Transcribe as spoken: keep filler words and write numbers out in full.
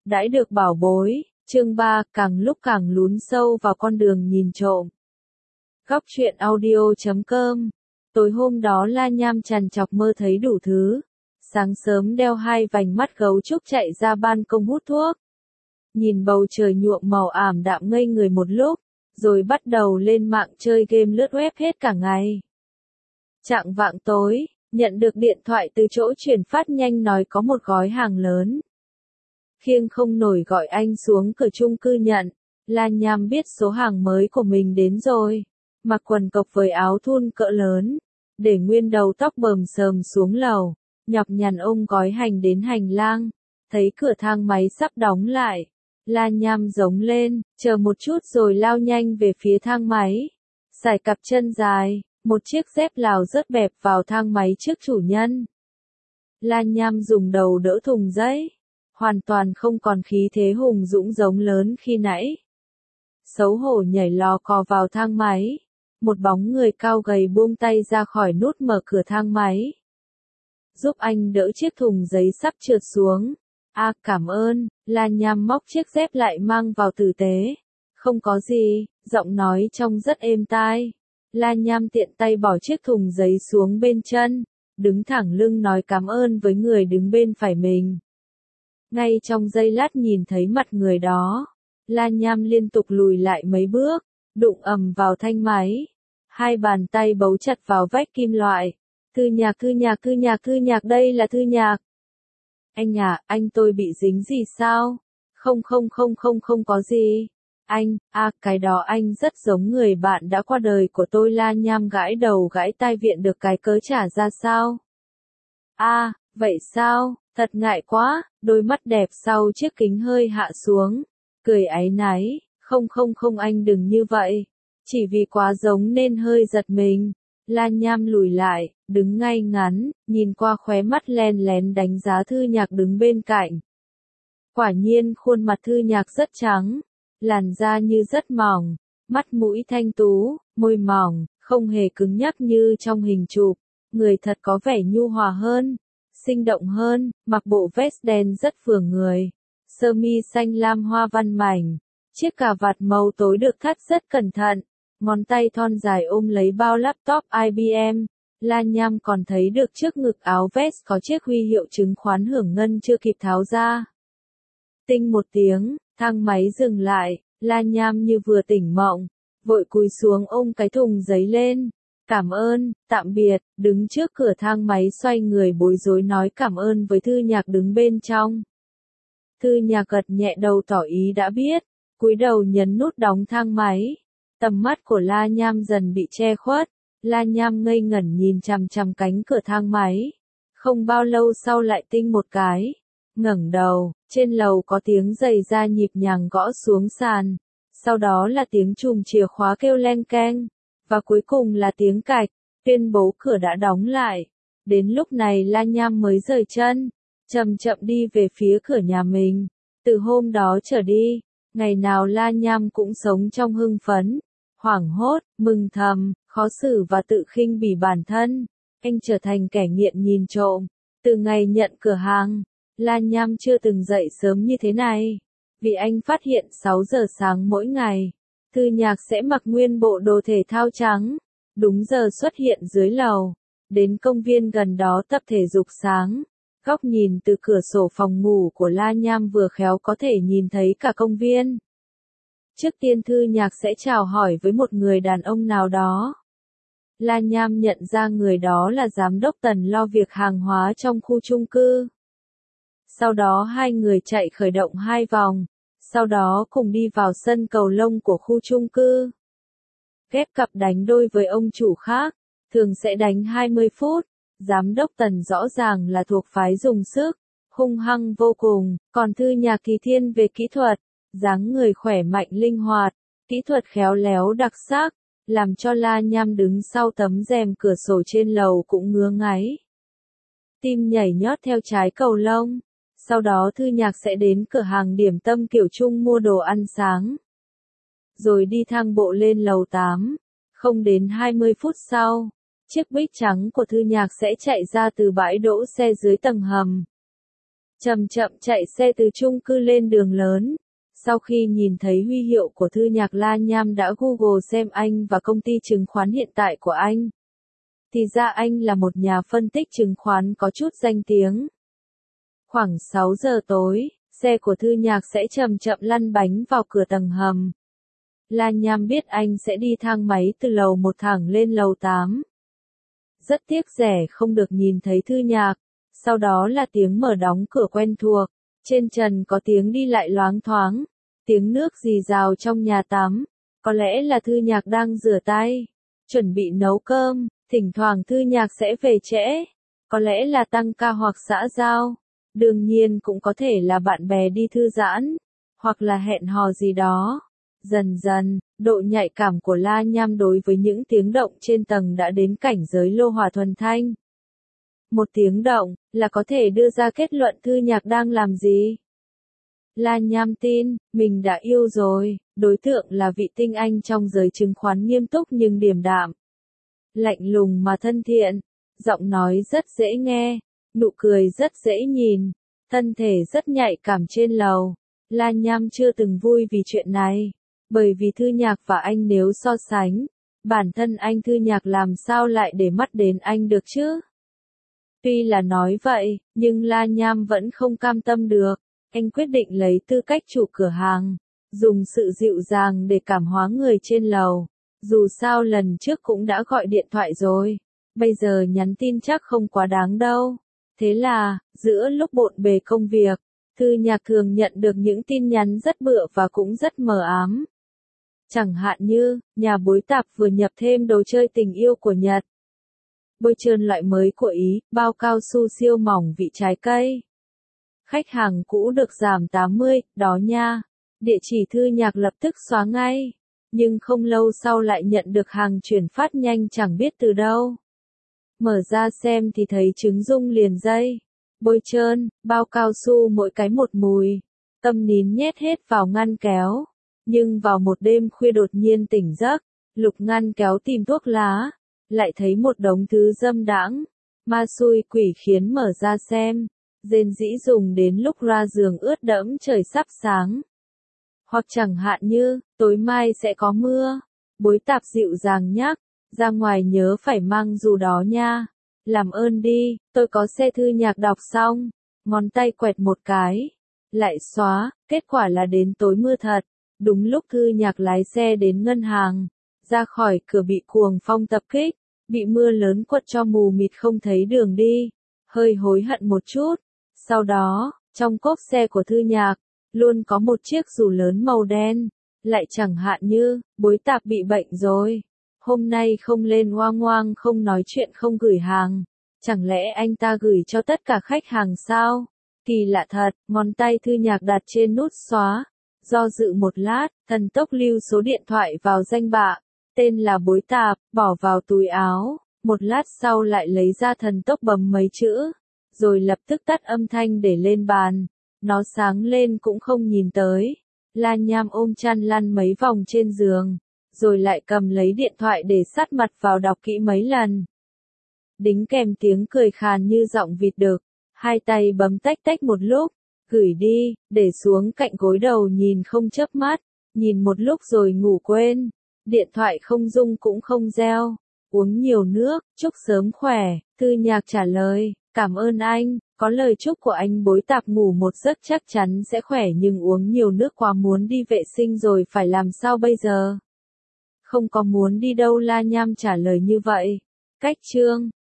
đãi được bảo bối, chương ba, càng lúc càng lún sâu vào con đường nhìn trộm. Góc truyện audio chấm com. Tối hôm đó La Nham trằn trọc mơ thấy đủ thứ. Sáng sớm đeo hai vành mắt gấu trúc chạy ra ban công hút thuốc. Nhìn bầu trời nhuộm màu ảm đạm ngây người một lúc, rồi bắt đầu lên mạng chơi game lướt web hết cả ngày. Chạng vạng tối, nhận được điện thoại từ chỗ chuyển phát nhanh nói có một gói hàng lớn. Khiêng không nổi gọi anh xuống cửa chung cư nhận, La Nham biết số hàng mới của mình đến rồi. Mặc quần cộc với áo thun cỡ lớn, để nguyên đầu tóc bờm sờm xuống lầu, nhọc nhằn ôm gói hành đến hành lang, thấy cửa thang máy sắp đóng lại. La Nham giống lên, chờ một chút rồi lao nhanh về phía thang máy. Sải cặp chân dài, một chiếc dép Lào rớt bẹp vào thang máy trước chủ nhân. La Nham dùng đầu đỡ thùng giấy, hoàn toàn không còn khí thế hùng dũng giống lớn khi nãy. Xấu hổ nhảy lò cò vào thang máy. Một bóng người cao gầy buông tay ra khỏi nút mở cửa thang máy. Giúp anh đỡ chiếc thùng giấy sắp trượt xuống. À, cảm ơn. La Nham móc chiếc dép lại mang vào tử tế. Không có gì, giọng nói trông rất êm tai. La Nham tiện tay bỏ chiếc thùng giấy xuống bên chân, đứng thẳng lưng nói cảm ơn với người đứng bên phải mình. Ngay trong giây lát nhìn thấy mặt người đó, La Nham liên tục lùi lại mấy bước, đụng ầm vào thanh máy. Hai bàn tay bấu chặt vào vách kim loại. Thư nhạc thư nhạc thư nhạc thư nhạc đây là thư nhạc. Anh à, anh tôi bị dính gì sao? Không không không không không có gì. Anh, à cái đó anh rất giống người bạn đã qua đời của tôi. La Nham gãi đầu gãi tai viện được cái cớ trả ra sao? À, vậy sao? Thật ngại quá, đôi mắt đẹp sau chiếc kính hơi hạ xuống. Cười áy náy, không không không anh đừng như vậy. Chỉ vì quá giống nên hơi giật mình. La Nham lùi lại, đứng ngay ngắn, nhìn qua khóe mắt len lén đánh giá Thư Nhạc đứng bên cạnh. Quả nhiên khuôn mặt Thư Nhạc rất trắng, làn da như rất mỏng, mắt mũi thanh tú, môi mỏng, không hề cứng nhắc như trong hình chụp. Người thật có vẻ nhu hòa hơn, sinh động hơn, mặc bộ vest đen rất vừa người, sơ mi xanh lam hoa văn mảnh, chiếc cà vạt màu tối được thắt rất cẩn thận. Ngón tay thon dài ôm lấy bao laptop I B M, La Nham còn thấy được trước ngực áo vest có chiếc huy hiệu chứng khoán hưởng ngân chưa kịp tháo ra. Tinh một tiếng, thang máy dừng lại, La Nham như vừa tỉnh mộng, vội cúi xuống ôm cái thùng giấy lên. Cảm ơn, tạm biệt, đứng trước cửa thang máy xoay người bối rối nói cảm ơn với Thư Nhạc đứng bên trong. Thư Nhạc gật nhẹ đầu tỏ ý đã biết, cúi đầu nhấn nút đóng thang máy. Tầm mắt của La Nham dần bị che khuất, La Nham ngây ngẩn nhìn chằm chằm cánh cửa thang máy. Không bao lâu sau lại tinh một cái, ngẩng đầu, trên lầu có tiếng giày da nhịp nhàng gõ xuống sàn, sau đó là tiếng chùm chìa khóa kêu leng keng, và cuối cùng là tiếng cạch, tuyên bố cửa đã đóng lại. Đến lúc này La Nham mới rời chân, chậm chậm đi về phía cửa nhà mình. Từ hôm đó trở đi, ngày nào La Nham cũng sống trong hưng phấn, hoảng hốt, mừng thầm, khó xử và tự khinh bỉ bản thân. Anh trở thành kẻ nghiện nhìn trộm. Từ ngày nhận cửa hàng, La Nham chưa từng dậy sớm như thế này. Vì anh phát hiện sáu giờ sáng mỗi ngày, Thư Nhạc sẽ mặc nguyên bộ đồ thể thao trắng, đúng giờ xuất hiện dưới lầu, đến công viên gần đó tập thể dục sáng. Góc nhìn từ cửa sổ phòng ngủ của La Nham vừa khéo có thể nhìn thấy cả công viên. Trước tiên Thư Nhạc sẽ chào hỏi với một người đàn ông nào đó. La Nham nhận ra người đó là giám đốc Tần lo việc hàng hóa trong khu chung cư. Sau đó hai người chạy khởi động hai vòng, sau đó cùng đi vào sân cầu lông của khu chung cư. Ghép cặp đánh đôi với ông chủ khác, thường sẽ đánh hai mươi phút. Giám đốc Tần rõ ràng là thuộc phái dùng sức, hung hăng vô cùng, còn Thư Nhạc thì thiên về kỹ thuật. Dáng người khỏe mạnh linh hoạt, kỹ thuật khéo léo đặc sắc, làm cho La Nham đứng sau tấm rèm cửa sổ trên lầu cũng ngứa ngáy. Tim nhảy nhót theo trái cầu lông, sau đó Thư Nhạc sẽ đến cửa hàng điểm tâm kiểu Trung mua đồ ăn sáng. Rồi đi thang bộ lên lầu tám, không đến hai mươi phút sau, chiếc Buick trắng của Thư Nhạc sẽ chạy ra từ bãi đỗ xe dưới tầng hầm. chậm chậm chạy xe từ chung cư lên đường lớn. Sau khi nhìn thấy huy hiệu của Thư Nhạc, La Nham đã Google xem anh và công ty chứng khoán hiện tại của anh. Thì ra anh là một nhà phân tích chứng khoán có chút danh tiếng. Khoảng sáu giờ tối, xe của Thư Nhạc sẽ chậm chậm lăn bánh vào cửa tầng hầm. La Nham biết anh sẽ đi thang máy từ lầu một thẳng lên lầu tám. Rất tiếc rẻ không được nhìn thấy Thư Nhạc. Sau đó là tiếng mở đóng cửa quen thuộc. Trên trần có tiếng đi lại loáng thoáng. Tiếng nước rì rào trong nhà tắm. Có lẽ là Thư Nhạc đang rửa tay, chuẩn bị nấu cơm. Thỉnh thoảng Thư Nhạc sẽ về trễ. Có lẽ là tăng ca hoặc xã giao. Đương nhiên cũng có thể là bạn bè đi thư giãn. Hoặc là hẹn hò gì đó. Dần dần, độ nhạy cảm của La Nham đối với những tiếng động trên tầng đã đến cảnh giới lô hỏa thuần thanh. Một tiếng động, là có thể đưa ra kết luận Thư Nhạc đang làm gì. La Nham tin, mình đã yêu rồi, đối tượng là vị tinh anh trong giới chứng khoán nghiêm túc nhưng điềm đạm. Lạnh lùng mà thân thiện, giọng nói rất dễ nghe, nụ cười rất dễ nhìn, thân thể rất nhạy cảm trên lầu. La Nham chưa từng vui vì chuyện này, bởi vì Thư Nhạc và anh nếu so sánh, bản thân anh Thư Nhạc làm sao lại để mắt đến anh được chứ? Tuy là nói vậy, nhưng La Nham vẫn không cam tâm được. Anh quyết định lấy tư cách chủ cửa hàng, dùng sự dịu dàng để cảm hóa người trên lầu. Dù sao lần trước cũng đã gọi điện thoại rồi, bây giờ nhắn tin chắc không quá đáng đâu. Thế là, giữa lúc bộn bề công việc, Thư Nhạc thường nhận được những tin nhắn rất bựa và cũng rất mờ ám. Chẳng hạn như, nhà bối tạp vừa nhập thêm đồ chơi tình yêu của Nhật. Bôi trơn loại mới của Ý, bao cao su siêu mỏng vị trái cây. Khách hàng cũ được giảm tám mươi, đó nha. Địa chỉ Thư Nhạc lập tức xóa ngay. Nhưng không lâu sau lại nhận được hàng chuyển phát nhanh chẳng biết từ đâu. Mở ra xem thì thấy trứng rung liền dây. Bôi trơn, bao cao su mỗi cái một mùi. Tâm nín nhét hết vào ngăn kéo. Nhưng vào một đêm khuya đột nhiên tỉnh giấc, lục ngăn kéo tìm thuốc lá. Lại thấy một đống thứ dâm đãng. Ma xui quỷ khiến mở ra xem. Rên rĩ dùng đến lúc ra giường ướt đẫm trời sắp sáng. Hoặc chẳng hạn như, tối mai sẽ có mưa. Bối tạp dịu dàng nhắc, ra ngoài nhớ phải mang dù đó nha. Làm ơn đi, tôi có xe. Thư Nhạc đọc xong, ngón tay quẹt một cái. Lại xóa, kết quả là đến tối mưa thật. Đúng lúc Thư Nhạc lái xe đến ngân hàng. Ra khỏi cửa bị cuồng phong tập kích, bị mưa lớn quật cho mù mịt không thấy đường đi. Hơi hối hận một chút. Sau đó, trong cốp xe của Thư Nhạc, luôn có một chiếc dù lớn màu đen. Lại chẳng hạn như, bối tạp bị bệnh rồi. Hôm nay không lên oang oang không nói chuyện không gửi hàng. Chẳng lẽ anh ta gửi cho tất cả khách hàng sao? Kỳ lạ thật, ngón tay Thư Nhạc đặt trên nút xóa. Do dự một lát, thần tốc lưu số điện thoại vào danh bạ. Tên là bối tạp, bỏ vào túi áo. Một lát sau lại lấy ra thần tốc bấm mấy chữ. Rồi lập tức tắt âm thanh để lên bàn. Nó sáng lên cũng không nhìn tới. La Nham ôm chăn lăn mấy vòng trên giường. Rồi lại cầm lấy điện thoại để sát mặt vào đọc kỹ mấy lần. Đính kèm tiếng cười khàn như giọng vịt đực. Hai tay bấm tách tách một lúc. Gửi đi, để xuống cạnh gối đầu nhìn không chớp mắt. Nhìn một lúc rồi ngủ quên. Điện thoại không rung cũng không reo. Uống nhiều nước, chúc sớm khỏe. Thư Nhạc trả lời, cảm ơn anh. Có lời chúc của anh bối tạp ngủ một giấc chắc chắn sẽ khỏe nhưng uống nhiều nước quá muốn đi vệ sinh rồi phải làm sao bây giờ? Không có muốn đi đâu. La Nham trả lời như vậy. Cách chương